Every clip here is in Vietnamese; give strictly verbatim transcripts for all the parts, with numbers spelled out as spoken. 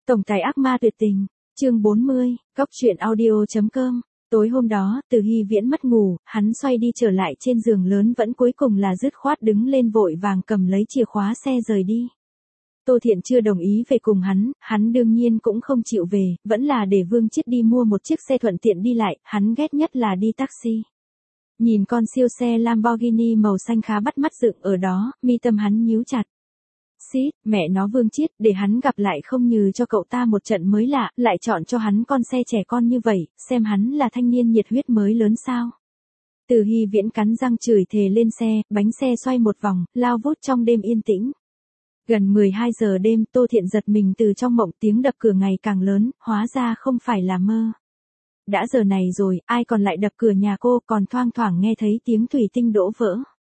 Tổng tài ác ma tuyệt tình, chương bốn mươi, góc truyện audio chấm com. Tối hôm đó, Từ Hy Viễn mất ngủ, hắn xoay đi trở lại trên giường lớn vẫn cuối cùng là dứt khoát đứng lên vội vàng cầm lấy chìa khóa xe rời đi. Tô Thiện chưa đồng ý về cùng hắn, hắn đương nhiên cũng không chịu về, vẫn là để Vương Chiết đi mua một chiếc xe thuận tiện đi lại, hắn ghét nhất là đi taxi. Nhìn con siêu xe Lamborghini màu xanh khá bắt mắt dựng ở đó, mi tâm hắn nhíu chặt. Xít, mẹ nó Vương Chiết, để hắn gặp lại không như cho cậu ta một trận mới lạ, lại chọn cho hắn con xe trẻ con như vậy, xem hắn là thanh niên nhiệt huyết mới lớn sao. Từ Hy Viễn cắn răng chửi thề lên xe, bánh xe xoay một vòng, lao vút trong đêm yên tĩnh. Gần mười hai giờ đêm, Tô Thiện giật mình từ trong mộng, tiếng đập cửa ngày càng lớn, hóa ra không phải là mơ. Đã giờ này rồi, ai còn lại đập cửa nhà cô, còn thoang thoảng nghe thấy tiếng thủy tinh đổ vỡ.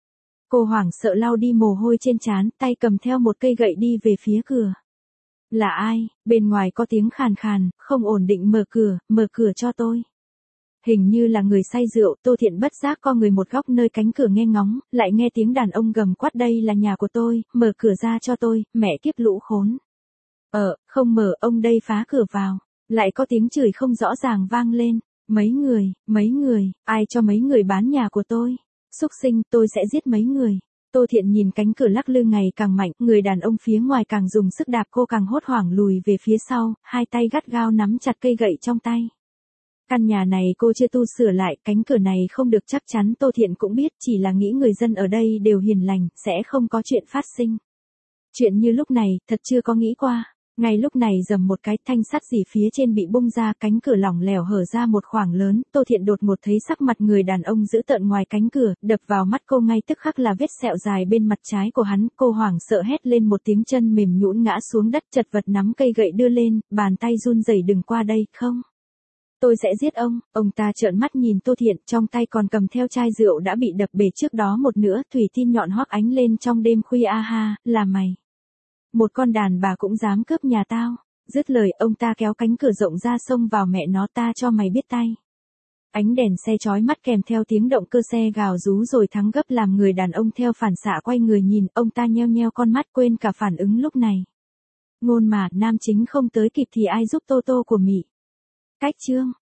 Cô hoảng sợ lau đi mồ hôi trên trán, tay cầm theo một cây gậy đi về phía cửa. Là ai? Bên ngoài có tiếng khàn khàn, không ổn định, mở cửa, mở cửa cho tôi. Hình như là người say rượu, Tô Thiện bất giác co người một góc nơi cánh cửa nghe ngóng, lại nghe tiếng đàn ông gầm quát đây là nhà của tôi, mở cửa ra cho tôi, mẹ kiếp lũ khốn. Ờ, không mở, ông đây phá cửa vào. Lại có tiếng chửi không rõ ràng vang lên. Mấy người, mấy người, ai cho mấy người bán nhà của tôi? Xúc sinh, tôi sẽ giết mấy người. Tô Thiện nhìn cánh cửa lắc lư ngày càng mạnh, người đàn ông phía ngoài càng dùng sức đạp, cô càng hốt hoảng lùi về phía sau, hai tay gắt gao nắm chặt cây gậy trong tay. Căn nhà này cô chưa tu sửa lại, cánh cửa này không được chắc chắn, Tô Thiện cũng biết, chỉ là nghĩ người dân ở đây đều hiền lành, sẽ không có chuyện phát sinh. Chuyện như lúc này, thật chưa có nghĩ qua. Ngay lúc này rầm một cái, thanh sắt dì phía trên bị bung ra, cánh cửa lỏng lẻo hở ra một khoảng lớn, Tô Thiện đột ngột thấy sắc mặt người đàn ông dữ tợn ngoài cánh cửa, đập vào mắt cô ngay tức khắc là vết sẹo dài bên mặt trái của hắn, cô hoảng sợ hét lên một tiếng, chân mềm nhũn ngã xuống đất, chật vật nắm cây gậy đưa lên, bàn tay run rẩy, đừng qua đây, không. Tôi sẽ giết ông. Ông ta trợn mắt nhìn Tô Thiện, trong tay còn cầm theo chai rượu đã bị đập bể trước đó một nửa, thủy tin nhọn hoắc ánh lên trong đêm khuya, a ha, là mày. Một con đàn bà cũng dám cướp nhà tao. Dứt lời, ông ta kéo cánh cửa rộng ra xông vào, mẹ nó, ta cho mày biết tay. Ánh đèn xe chói mắt kèm theo tiếng động cơ xe gào rú rồi thắng gấp làm người đàn ông theo phản xạ quay người nhìn, ông ta nheo nheo con mắt quên cả phản ứng lúc này. Ngôn mà, nam chính không tới kịp thì ai giúp Tô Tô của Mị. Cách chương.